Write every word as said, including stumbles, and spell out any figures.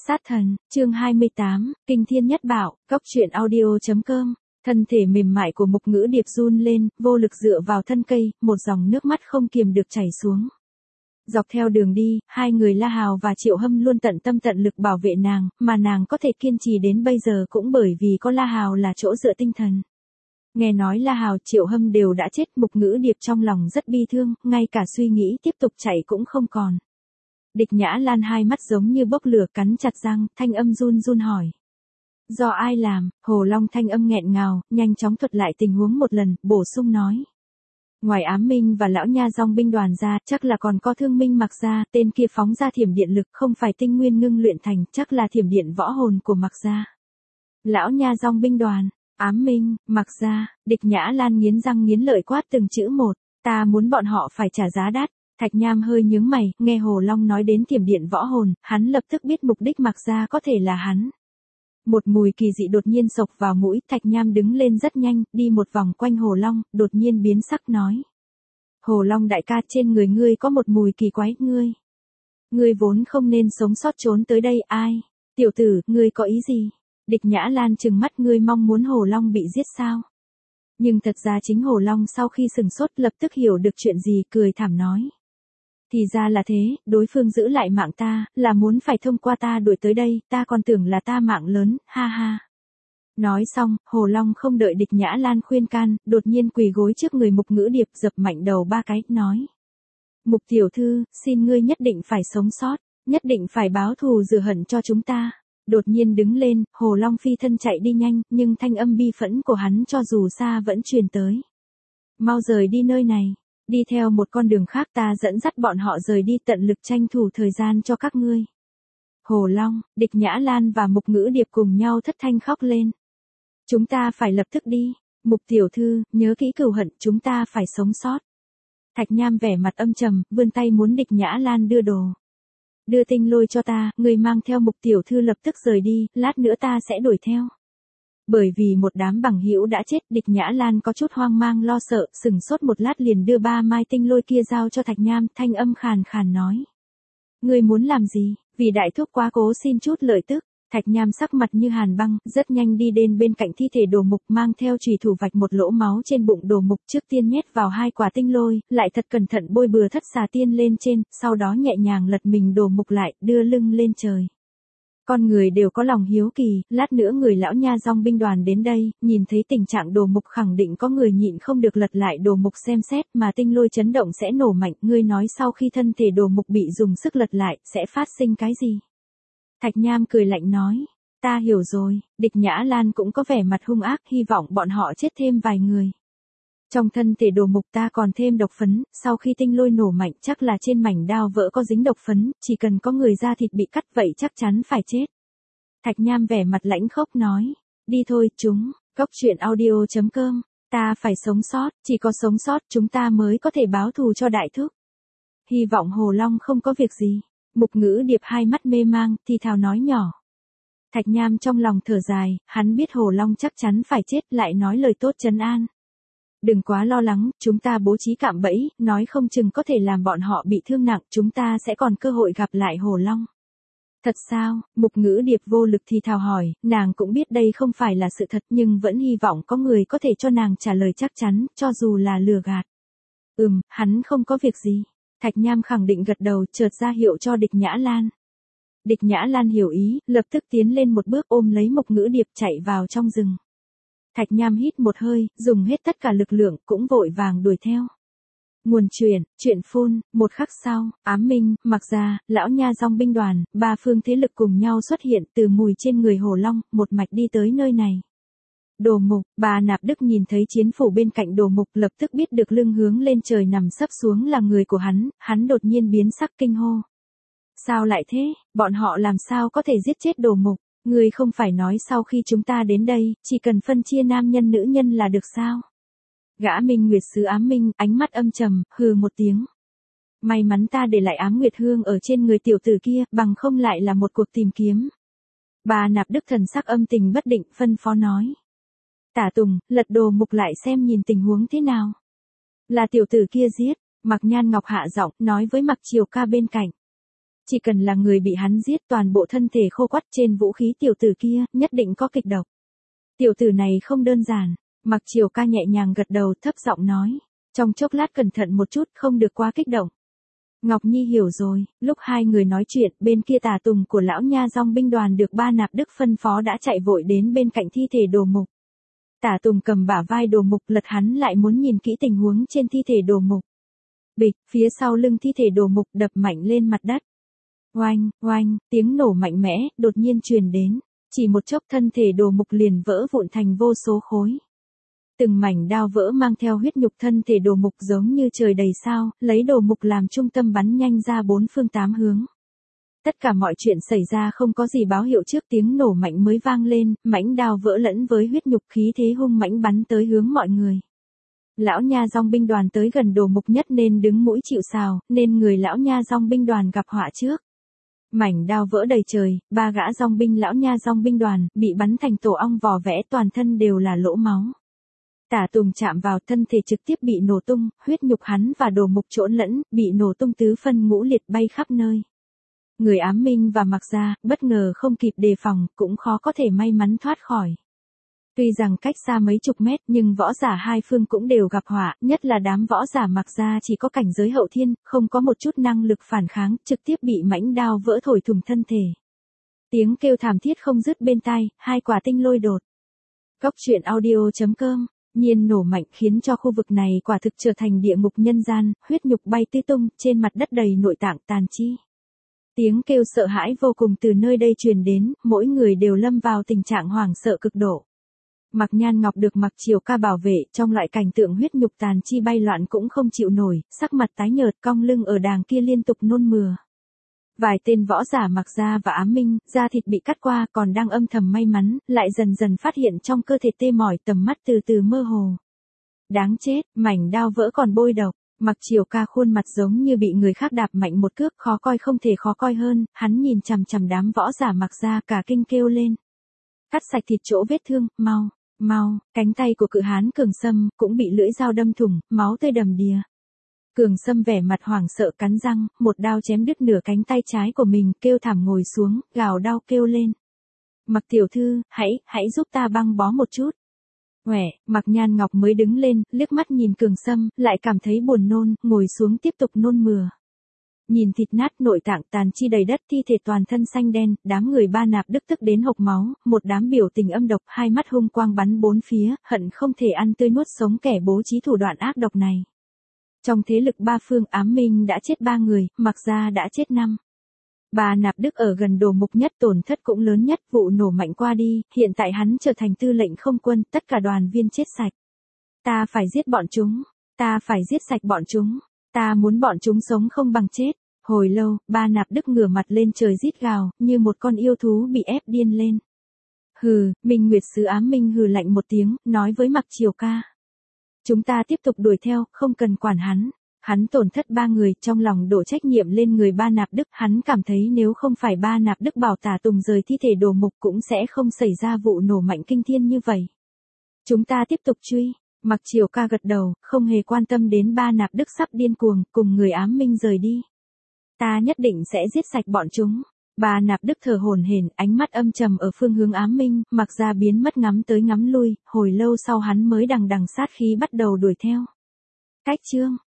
Sát thần, chương hai mươi tám, Kinh Thiên Nhất Bảo, Cốc truyện audio chấm com. Thân thể mềm mại của Mục Ngữ Điệp run lên, vô lực dựa vào thân cây, một dòng nước mắt không kiềm được chảy xuống. Dọc theo đường đi, hai người La Hào và Triệu Hâm luôn tận tâm tận lực bảo vệ nàng, mà nàng có thể kiên trì đến bây giờ cũng bởi vì có La Hào là chỗ dựa tinh thần. Nghe nói La Hào, Triệu Hâm đều đã chết, Mục Ngữ Điệp trong lòng rất bi thương, ngay cả suy nghĩ tiếp tục chạy cũng không còn. Địch Nhã Lan hai mắt giống như bốc lửa, cắn chặt răng, thanh âm run run hỏi. Do ai làm? Hồ Long thanh âm nghẹn ngào, nhanh chóng thuật lại tình huống một lần, bổ sung nói. Ngoài Ám Minh và lão nha dong binh đoàn ra, chắc là còn có Thương Minh Mặc Gia, tên kia phóng ra thiểm điện lực không phải tinh nguyên ngưng luyện thành, chắc là thiểm điện võ hồn của Mặc Gia. Lão nha dong binh đoàn, Ám Minh, Mặc Gia, Địch Nhã Lan nghiến răng nghiến lợi quát từng chữ một, ta muốn bọn họ phải trả giá đắt. Thạch Nham hơi nhướng mày, nghe Hồ Long nói đến thiểm điện võ hồn, hắn lập tức biết mục đích Mặc Gia có thể là hắn. Một mùi kỳ dị đột nhiên xộc vào mũi, Thạch Nham đứng lên rất nhanh, đi một vòng quanh Hồ Long, đột nhiên biến sắc nói. Hồ Long đại ca, trên người ngươi có một mùi kỳ quái, ngươi. Ngươi vốn không nên sống sót trốn tới đây, ai? Tiểu tử, ngươi có ý gì? Địch Nhã Lan trừng mắt, ngươi mong muốn Hồ Long bị giết sao? Nhưng thật ra chính Hồ Long sau khi sừng sốt lập tức hiểu được chuyện gì, cười thảm nói. Thì ra là thế, đối phương giữ lại mạng ta, là muốn phải thông qua ta đuổi tới đây, ta còn tưởng là ta mạng lớn, ha ha. Nói xong, Hồ Long không đợi Địch Nhã Lan khuyên can, đột nhiên quỳ gối trước người Mục Ngữ Điệp, dập mạnh đầu ba cái, nói. Mục tiểu thư, xin ngươi nhất định phải sống sót, nhất định phải báo thù rửa hận cho chúng ta. Đột nhiên đứng lên, Hồ Long phi thân chạy đi nhanh, nhưng thanh âm bi phẫn của hắn cho dù xa vẫn truyền tới. Mau rời đi nơi này. Đi theo một con đường khác, ta dẫn dắt bọn họ rời đi, tận lực tranh thủ thời gian cho các ngươi. Hồ Long, Địch Nhã Lan và Mục Ngữ Điệp cùng nhau thất thanh khóc lên. Chúng ta phải lập tức đi. Mục tiểu thư, nhớ kỹ cửu hận, chúng ta phải sống sót. Thạch Nham vẻ mặt âm trầm, vươn tay muốn Địch Nhã Lan đưa đồ. Đưa tinh lôi cho ta, người mang theo Mục tiểu thư lập tức rời đi, lát nữa ta sẽ đuổi theo. Bởi vì một đám bằng hữu đã chết, Địch Nhã Lan có chút hoang mang lo sợ, sừng sốt một lát liền đưa ba mai tinh lôi kia giao cho Thạch Nham, thanh âm khàn khàn nói. Ngươi muốn làm gì? Vì đại thúc quá cố xin chút lợi tức. Thạch Nham sắc mặt như hàn băng, rất nhanh đi đến bên cạnh thi thể Đồ Mục, mang theo chùy thủ vạch một lỗ máu trên bụng Đồ Mục, trước tiên nhét vào hai quả tinh lôi, lại thật cẩn thận bôi bừa thất xà tiên lên trên, sau đó nhẹ nhàng lật mình Đồ Mục lại, đưa lưng lên trời. Con người đều có lòng hiếu kỳ, lát nữa người lão nha dong binh đoàn đến đây, nhìn thấy tình trạng Đồ Mục khẳng định có người nhịn không được lật lại Đồ Mục xem xét, mà tinh lôi chấn động sẽ nổ mạnh, ngươi nói sau khi thân thể Đồ Mục bị dùng sức lật lại, sẽ phát sinh cái gì? Thạch Nham cười lạnh nói, ta hiểu rồi. Địch Nhã Lan cũng có vẻ mặt hung ác, hy vọng bọn họ chết thêm vài người. Trong thân thể Đồ Mục ta còn thêm độc phấn, sau khi tinh lôi nổ mạnh chắc là trên mảnh đao vỡ có dính độc phấn, chỉ cần có người da thịt bị cắt vậy chắc chắn phải chết. Thạch Nham vẻ mặt lãnh khốc nói, đi thôi, chúng, Cốc truyện audio chấm com, ta phải sống sót, chỉ có sống sót chúng ta mới có thể báo thù cho đại thúc. Hy vọng Hồ Long không có việc gì. Mục Ngữ Điệp hai mắt mê mang, thì thào nói nhỏ. Thạch Nham trong lòng thở dài, hắn biết Hồ Long chắc chắn phải chết, lại nói lời tốt trấn an. Đừng quá lo lắng, chúng ta bố trí cạm bẫy, nói không chừng có thể làm bọn họ bị thương nặng, chúng ta sẽ còn cơ hội gặp lại Hồ Long. Thật sao? Mục Ngữ Điệp vô lực thì thào hỏi, nàng cũng biết đây không phải là sự thật nhưng vẫn hy vọng có người có thể cho nàng trả lời chắc chắn, cho dù là lừa gạt. Ừm, hắn không có việc gì. Thạch Nham khẳng định gật đầu, chợt ra hiệu cho Địch Nhã Lan. Địch Nhã Lan hiểu ý, lập tức tiến lên một bước ôm lấy Mục Ngữ Điệp chạy vào trong rừng. Thạch Nham hít một hơi, dùng hết tất cả lực lượng, cũng vội vàng đuổi theo. Nguồn truyện, truyện phun, một khắc sau, Ám Minh, Mặc Gia, lão nha dong binh đoàn, ba phương thế lực cùng nhau xuất hiện từ mùi trên người Hồ Long, một mạch đi tới nơi này. Đồ Mục, bà Nạp Đức nhìn thấy chiến phủ bên cạnh Đồ Mục lập tức biết được lưng hướng lên trời nằm sấp xuống là người của hắn, hắn đột nhiên biến sắc kinh hô. Sao lại thế, bọn họ làm sao có thể giết chết Đồ Mục, người không phải nói sau khi chúng ta đến đây, chỉ cần phân chia nam nhân nữ nhân là được sao? Gã Minh Nguyệt sứ Ám Minh, ánh mắt âm trầm, hừ một tiếng. May mắn ta để lại Ám Nguyệt Hương ở trên người tiểu tử kia, bằng không lại là một cuộc tìm kiếm. Bà Nạp Đức thần sắc âm tình bất định, phân phó nói. Tả Tùng, lật Đồ Mục lại xem nhìn tình huống thế nào. Là tiểu tử kia giết, Mạc Nhan Ngọc hạ giọng, nói với Mạc Triều Ca bên cạnh. Chỉ cần là người bị hắn giết toàn bộ thân thể khô quắt trên vũ khí tiểu tử kia, nhất định có kịch độc. Tiểu tử này không đơn giản, Mặc Triều Ca nhẹ nhàng gật đầu thấp giọng nói. Trong chốc lát cẩn thận một chút không được quá kích động. Ngọc Nhi hiểu rồi, lúc hai người nói chuyện bên kia tả tùng của lão nha dong binh đoàn được ba nạp đức phân phó đã chạy vội đến bên cạnh thi thể Đồ Mục. Tả tùng cầm bả vai Đồ Mục lật hắn lại muốn nhìn kỹ tình huống trên thi thể Đồ Mục. Bịch, phía sau lưng thi thể Đồ Mục đập mạnh lên mặt đất. Oanh, oanh, tiếng nổ mạnh mẽ, đột nhiên truyền đến. Chỉ một chốc thân thể Đồ Mục liền vỡ vụn thành vô số khối. Từng mảnh đao vỡ mang theo huyết nhục thân thể Đồ Mục giống như trời đầy sao, lấy Đồ Mục làm trung tâm bắn nhanh ra bốn phương tám hướng. Tất cả mọi chuyện xảy ra không có gì báo hiệu trước, tiếng nổ mạnh mới vang lên, mảnh đao vỡ lẫn với huyết nhục khí thế hung mãnh bắn tới hướng mọi người. Lão nha dong binh đoàn tới gần Đồ Mục nhất nên đứng mũi chịu sào, nên người lão nha dong binh đoàn gặp họa trước. Mảnh đao vỡ đầy trời, ba gã dong binh lão nha dong binh đoàn, bị bắn thành tổ ong vò vẽ toàn thân đều là lỗ máu. Tả Tùng chạm vào thân thể trực tiếp bị nổ tung, huyết nhục hắn và Đồ Mục trộn lẫn, bị nổ tung tứ phân ngũ liệt bay khắp nơi. Người Ám Minh và Mặc Gia, bất ngờ không kịp đề phòng, cũng khó có thể may mắn thoát khỏi. Tuy rằng cách xa mấy chục mét nhưng võ giả hai phương cũng đều gặp họa, nhất là đám võ giả Mặc Gia chỉ có cảnh giới hậu thiên, không có một chút năng lực phản kháng, trực tiếp bị mãnh đao vỡ thổi thủng thân thể. Tiếng kêu thảm thiết không dứt bên tai, hai quả tinh lôi đột. Góc truyện audio chấm com. Nhiên nổ mạnh khiến cho khu vực này quả thực trở thành địa ngục nhân gian, huyết nhục bay tứ tung, trên mặt đất đầy nội tạng tàn chi. Tiếng kêu sợ hãi vô cùng từ nơi đây truyền đến, mỗi người đều lâm vào tình trạng hoảng sợ cực độ. Mặc Nhan Ngọc được Mặc Triều Ca bảo vệ, trong loại cảnh tượng huyết nhục tàn chi bay loạn cũng không chịu nổi, sắc mặt tái nhợt, cong lưng ở đàng kia liên tục nôn mửa. Vài tên võ giả Mặc Gia và Ám Minh, da thịt bị cắt qua còn đang âm thầm may mắn, lại dần dần phát hiện trong cơ thể tê mỏi, tầm mắt từ từ mơ hồ. Đáng chết, mảnh đao vỡ còn bôi độc. Mặc Triều Ca khuôn mặt giống như bị người khác đạp mạnh một cước, khó coi không thể khó coi hơn, hắn nhìn chằm chằm đám võ giả Mặc Gia cả kinh kêu lên. Cắt sạch thịt chỗ vết thương, mau, mau, cánh tay của cự hán Cường Sâm cũng bị lưỡi dao đâm thủng, máu tươi đầm đìa. Cường Sâm vẻ mặt hoảng sợ cắn răng, một đao chém đứt nửa cánh tay trái của mình, kêu thảm ngồi xuống, gào đau kêu lên. Mặc tiểu thư, hãy, hãy giúp ta băng bó một chút. Huệ, Mặc Nhan Ngọc mới đứng lên, liếc mắt nhìn Cường Sâm, lại cảm thấy buồn nôn, ngồi xuống tiếp tục nôn mửa. Nhìn thịt nát nội tạng tàn chi đầy đất, thi thể toàn thân xanh đen, đám người ba nạp đức tức đến hộc máu, một đám biểu tình âm độc, hai mắt hung quang bắn bốn phía, hận không thể ăn tươi nuốt sống kẻ bố trí thủ đoạn ác độc này. Trong thế lực ba phương, Ám Minh đã chết ba người, Mặc Gia đã chết năm. Ba nạp đức ở gần Đồ Mục nhất tổn thất cũng lớn nhất, vụ nổ mạnh qua đi, hiện tại hắn trở thành tư lệnh không quân, tất cả đoàn viên chết sạch. Ta phải giết bọn chúng, ta phải giết sạch bọn chúng, ta muốn bọn chúng sống không bằng chết. Hồi lâu, ba nạp đức ngửa mặt lên trời rít gào, như một con yêu thú bị ép điên lên. Hừ, Minh Nguyệt sứ Ám Minh hừ lạnh một tiếng, nói với Mặc Triều Ca. Chúng ta tiếp tục đuổi theo, không cần quản hắn. Hắn tổn thất ba người, trong lòng đổ trách nhiệm lên người ba nạp đức, hắn cảm thấy nếu không phải ba nạp đức bảo Tả Tùng rời thi thể Đồ Mục cũng sẽ không xảy ra vụ nổ mạnh kinh thiên như vậy. Chúng ta tiếp tục truy. Mặc Triều Ca gật đầu, không hề quan tâm đến ba nạp đức sắp điên cuồng, cùng người Ám Minh rời đi. Ta nhất định sẽ giết sạch bọn chúng. Ba nạp đức thở hổn hển, ánh mắt âm trầm ở phương hướng Ám Minh, Mặc Gia biến mất ngắm tới ngắm lui, hồi lâu sau hắn mới đằng đằng sát khí bắt đầu đuổi theo. Cách chương